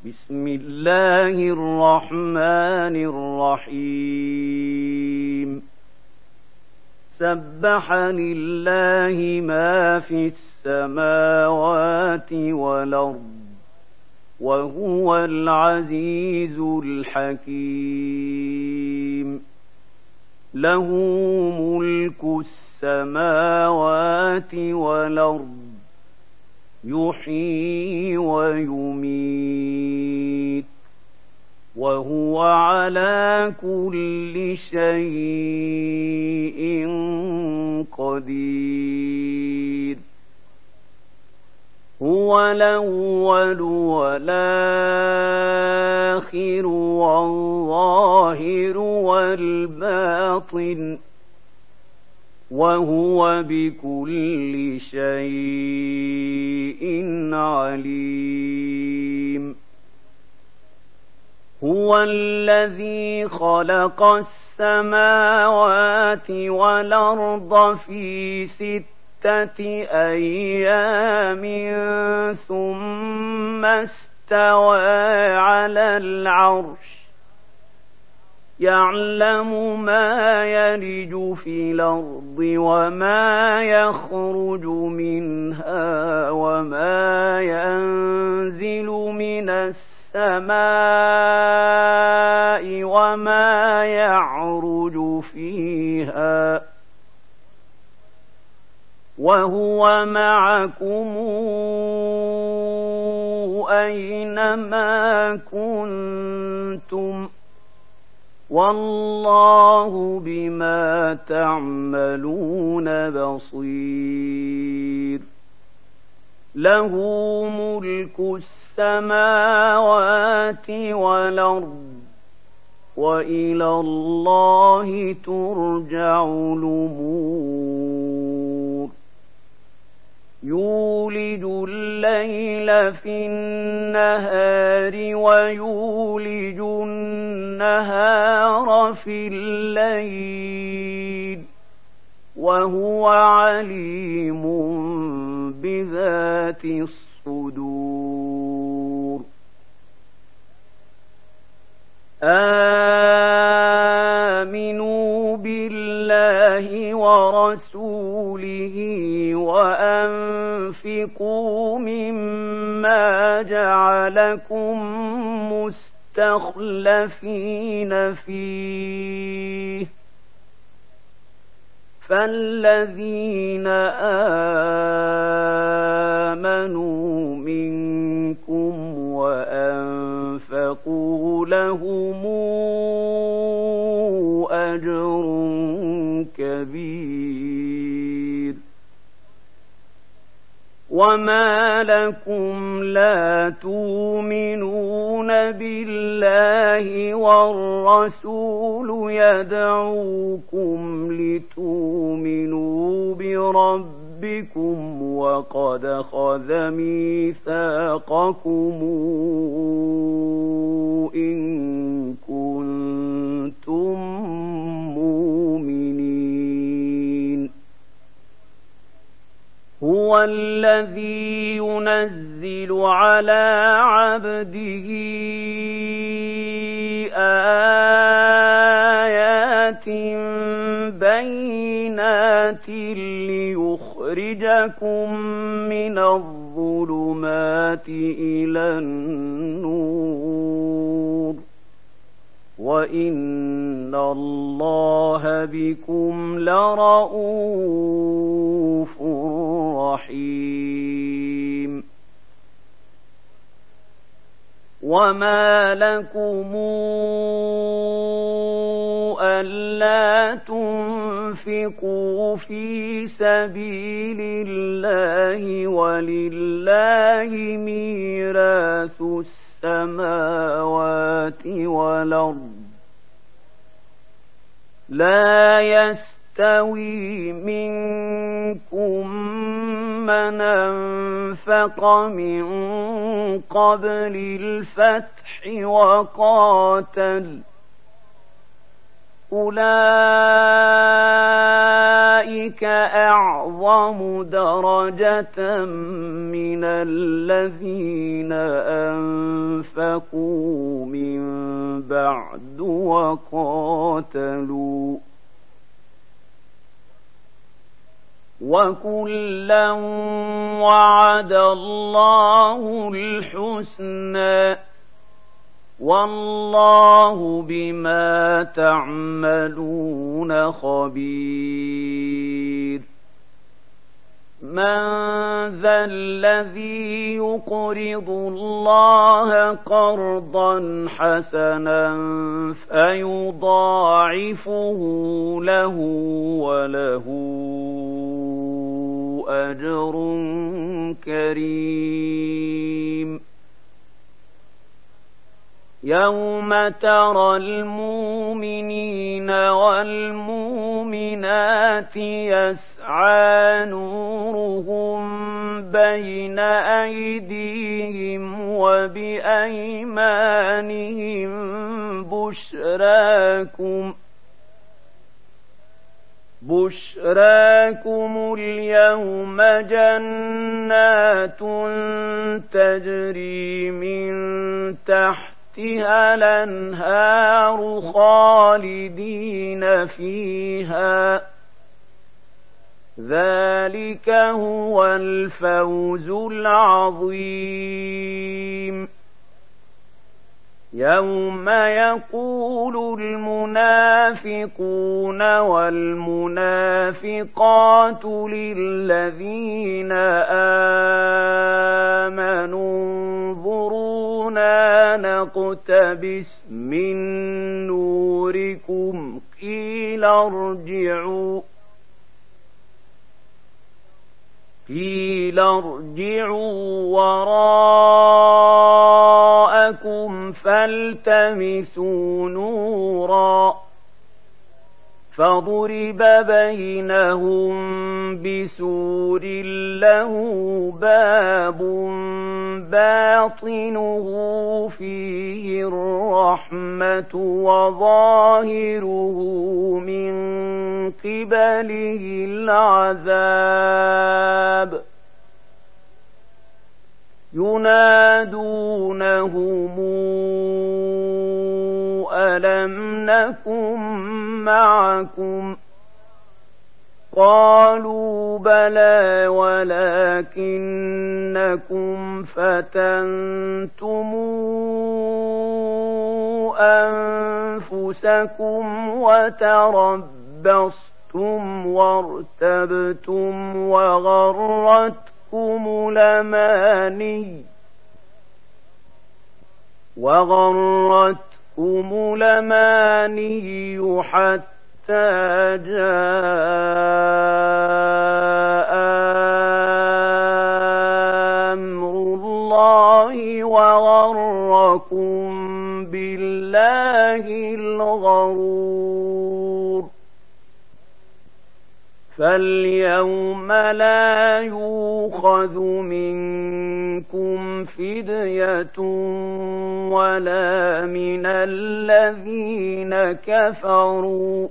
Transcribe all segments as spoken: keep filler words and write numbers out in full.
بسم الله الرحمن الرحيم سبح لله ما في السماوات والأرض وهو العزيز الحكيم له ملك السماوات والأرض يحيي ويميت وهو على كل شيء قدير هو الأول والآخر والظاهر والباطن وهو بكل شيء عليم هو الذي خلق السماوات والأرض في ستة أيام ثم استوى على العرش يعلم ما يلج في الأرض وما يخرج منها وما ينزل من السماء وما يعرج فيها وهو معكم أينما كنتم والله بما تعملون بصير له ملك السماوات والأرض وإلى الله ترجع الأمور يولج الليل في النهار ويولج النهار في الليل وهو عليم بذات الصدور آمنوا بالله ورسوله وأنفقوا مما جعلكم مستخلفين فيه فالذين آمنوا منكم وأنفقوا لهم أجر كبير وما لكم لا تؤمنون بالله والرسول يدعوكم لتؤمنوا بربكم وقد أخذ ميثاقكم إن كنتم مؤمنين هو الذي ينزل على عبده آيات بينات ليخرجكم من الظلمات إلى النور وإن الله بكم لرءوف رحيم وما لكم ألا تنفقوا في سبيل الله ولله ميراث السماوات والأرض لا يستوي منكم من أنفق من قبل الفتح وقاتل أولئك أعظم درجة من الذين أنفقوا أنفقوا من بعد وقاتلوا وكلا وعد الله الحسنى والله بما تعملون خبير من ذا الذي يقرض الله قرضا حسنا فيضاعفه له وله أجر كريم يوم ترى المؤمنين والمؤمنات يسعى نورهم بين أيديهم وبأيمانهم بشراكم بشراكم اليوم جنات تجري من تحتها الأنهار خالدين فيها ذلك هو الفوز العظيم يوم يقول المنافقون والمنافقات للذين آمنوا انظرونا نقتبس من نوركم قيل ارجعوا قيل ارجعوا وراءكم فالتمسوا نورا فضرب بينهم بسور له باب باطنه فيه الرحمة وظاهره من قبله العذاب ينادونهم ألم نكن معكم قالوا بلى ولكنكم فتنتم أنفسكم وتربصتم وارتبتم وغرتكم الأماني وغرتكم الأماني حتى جاء أمر الله وغركم بالله الغرور فاليوم لا يؤخذ منكم فدية ولا من الذين كفروا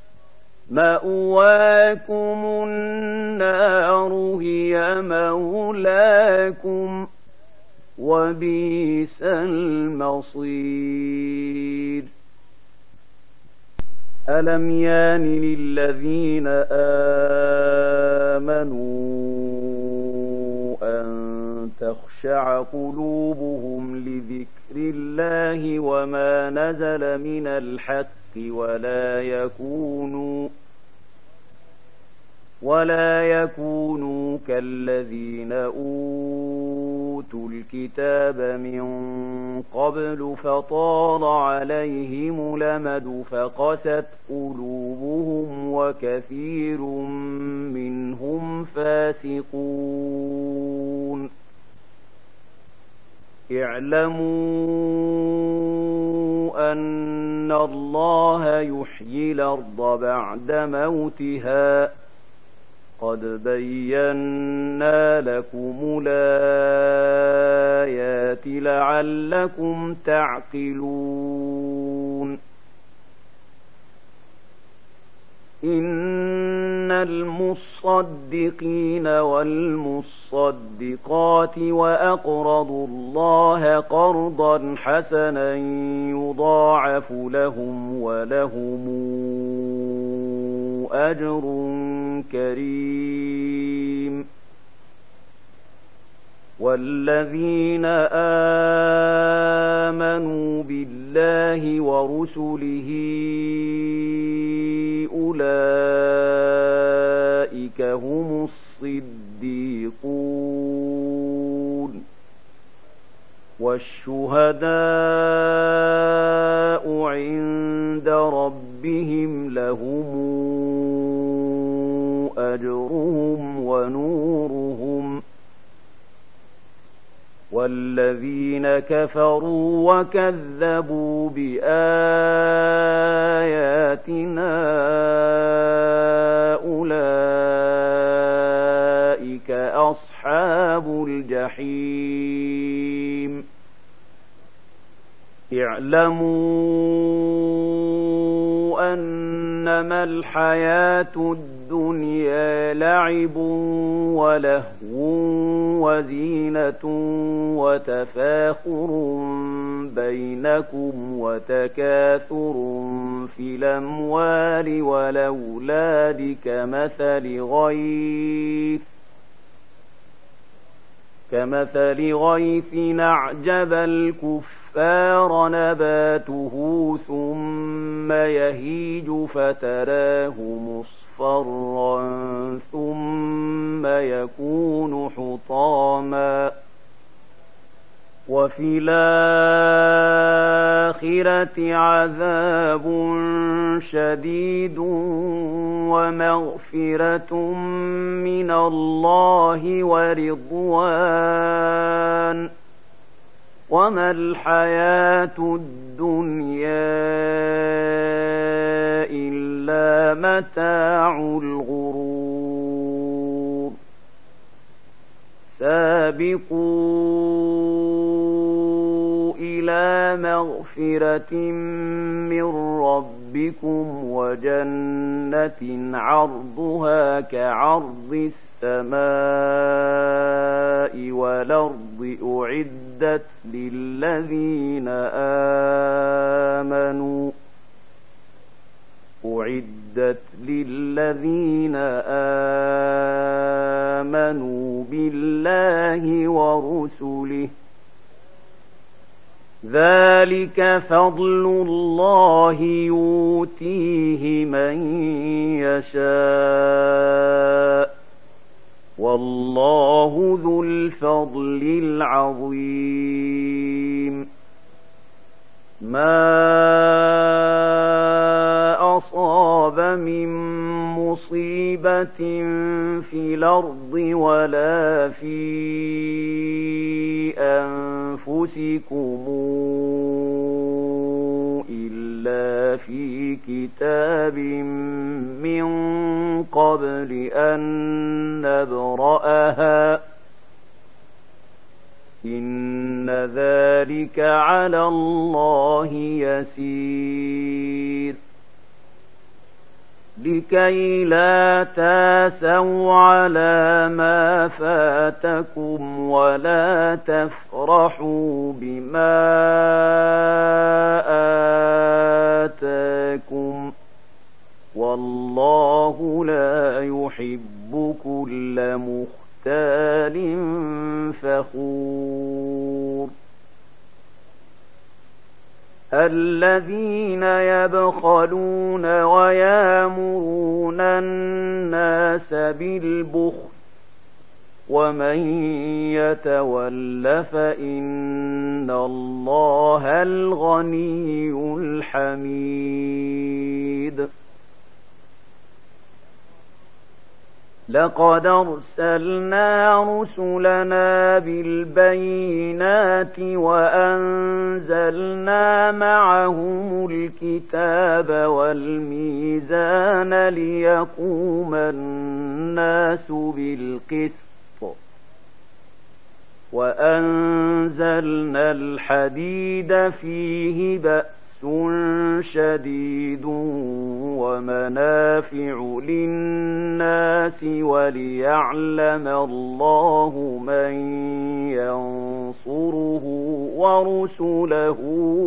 مأواكم النار هي مولاكم وبئس المصير ألم يان للذين آمنوا أن تخشع قلوبهم لذكر الله وما نزل من الحق ولا يكونوا ولا يكونوا كالذين أوتوا الكتاب من قبل فطال عليهم الأمد فقست قلوبهم وكثير منهم فاسقون اعلموا أن الله يحيي الأرض بعد موتها قد بينا لكم الآيات لعلكم تعقلون إن المصدقين والمصدقات وأقرضوا الله قرضا حسنا يضاعف لهم ولهم أجر كريم والذين آمنوا بالله ورسله أولئك هم الصديقون والشهداء عند ربهم لهم أجرهم ونورهم والذين كفروا وكذبوا بآياتنا أولئك أصحاب الجحيم اعلموا أنما الحياة الدنيا لعب ولهو وزينة وتفاخر بينكم وتكاثر في الأموال والأولاد كمثل غيث كمثل غيث أعجب الكفار نباته ثم يهيج فتراه مصفرا ثم يكون حطاما وفي الآخرة عذاب شديد ومغفرة من الله ورضوان وما الحياة الدنيا إلا متاع الغرور سابقوا إلى مغفرة من ربكم وجنة عرضها كعرض السماء والأرض أعدت للذين آمنوا أعدت للذين آمنوا بالله ورسله ذلك فضل الله يؤتيه من يشاء والله ذو الفضل العظيم ما أصاب من مصيبة في الأرض ولا في أنفسكم إلا في كتاب من قبل أن نبرأها إن ذلك على الله يسير لكي لا تاسوا على ما فاتكم ولا تفرحوا بما آتاكم والله لا يحب كل مختال فخور الذين يبخلون ويامرون الناس بالبخل ومن يتول فإن الله الغني الحميد لقد أرسلنا رسلنا بالبينات وأنزلنا معهم الكتاب والميزان ليقوم الناس بالقسط وأنزلنا الحديد فيه بأس شديد ومنافع للناس وليعلم الله من ينصره ورسله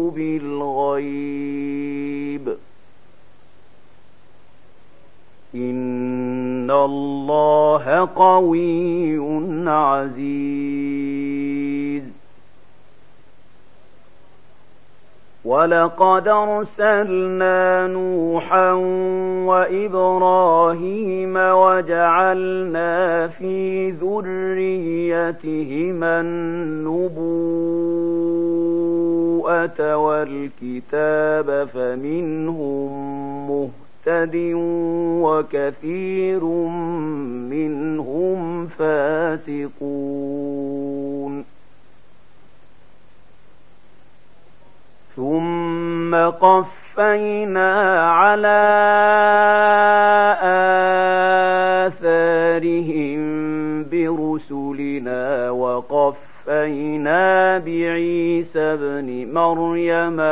بالغيب إن الله قوي عزيز ولقد أرسلنا نوحا وإبراهيم وجعلنا في ذريتهما النبوءة والكتاب فمنهم مهتد وكثير منهم فاسقون ثم قفينا على آثارهم برسلنا وقفينا بعيسى ابن مريم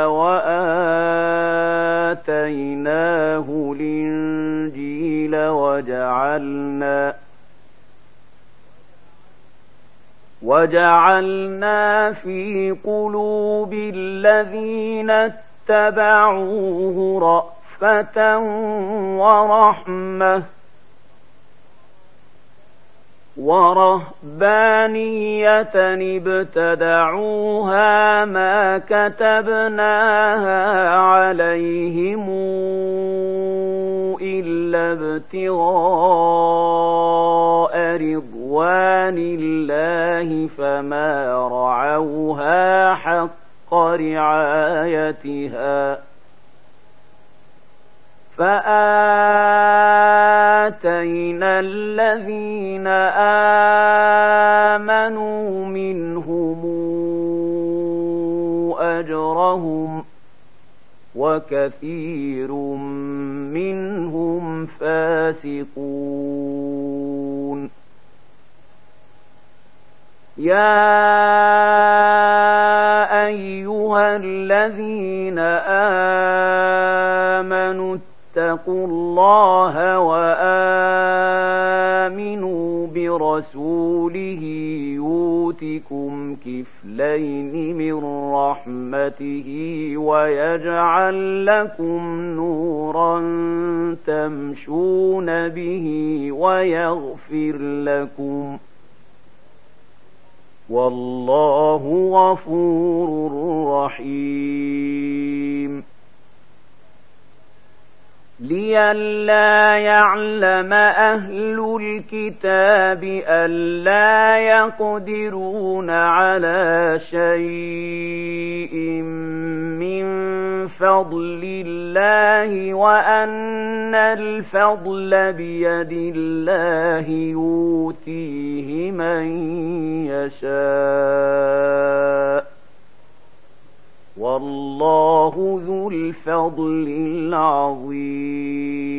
وآتيناه الإنجيل وجعلنا وجعلنا في قلوب الذين اتبعوه رأفة ورحمة ورهبانية ابتدعوها ما كتبناها عليهم إلا ابتغاء رضوان الله فما رعوها حق رعايتها فآتينا الذين آمنوا منهم أجرهم وكثير منهم فاسقون يا أيها الذين آمنوا اتقوا الله وآمنوا برسوله يؤتكم كفلين من رحمته ويجعل لكم نورا تمشون به ويغفر لكم والله غفور رحيم لئلا يعلم أهل الكتاب ألا يقدرون على شيء من فضل الله وأن الفضل بيد الله يؤتيه من يشاء والله ذو الفضل العظيم